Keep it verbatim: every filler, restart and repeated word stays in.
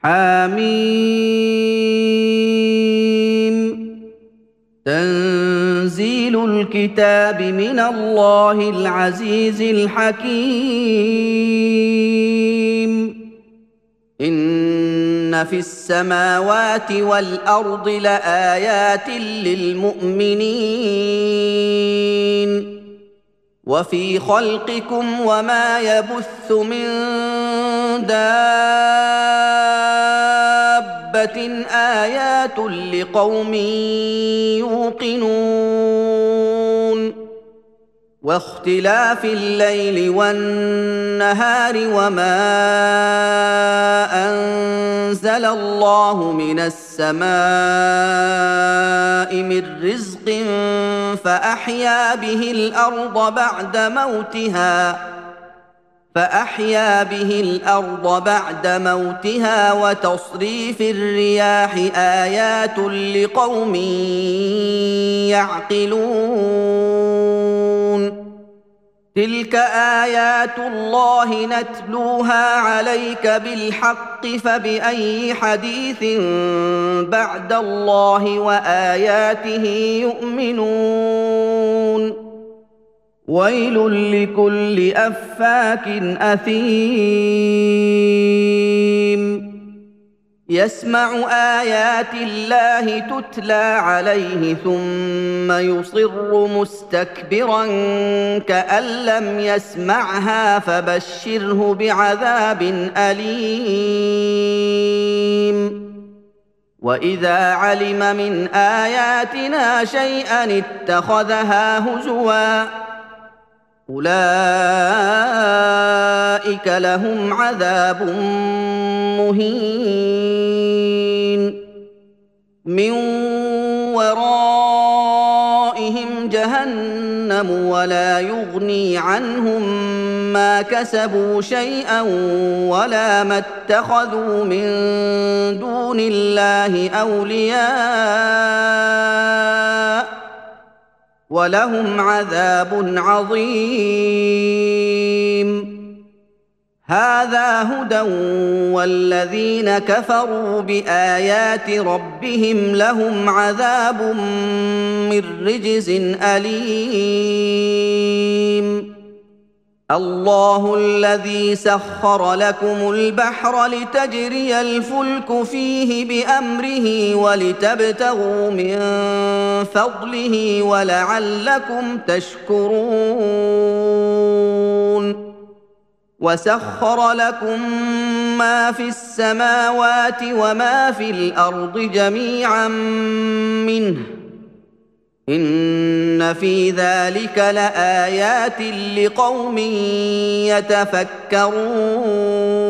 حميم. تنزيل الكتاب من الله العزيز الحكيم. إن في السماوات والأرض لآيات للمؤمنين وفي خلقكم وما يبث من دابة آيات لقوم يوقنون واختلاف الليل والنهار وما أنزل الله من السماء من رزق فأحيا به الأرض بعد موتها فأحيا به الأرض بعد موتها وتصريف الرياح آيات لقوم يعقلون. تلك آيات الله نتلوها عليك بالحق فبأي حديث بعد الله وآياته يؤمنون. ويل لكل أفاك أثيم يسمع آيات الله تتلى عليه ثم يصر مستكبرا كأن لم يسمعها فبشره بعذاب أليم. وإذا علم من آياتنا شيئا اتخذها هزوا أولئك لهم عذاب مهين من ورائهم جهنم ولا يغني عنهم ما كسبوا شيئا ولا ما اتخذوا من دون الله أولياء ولهم عذاب عظيم. هذا هدى والذين كفروا بآيات ربهم لهم عذاب من رجز أليم. الله الذي سخر لكم البحر لتجري الفلك فيه بأمره ولتبتغوا من فضله ولعلكم تشكرون. وسخر لكم ما في السماوات وما في الأرض جميعا منه إن في ذلك لآيات لقوم يتفكرون.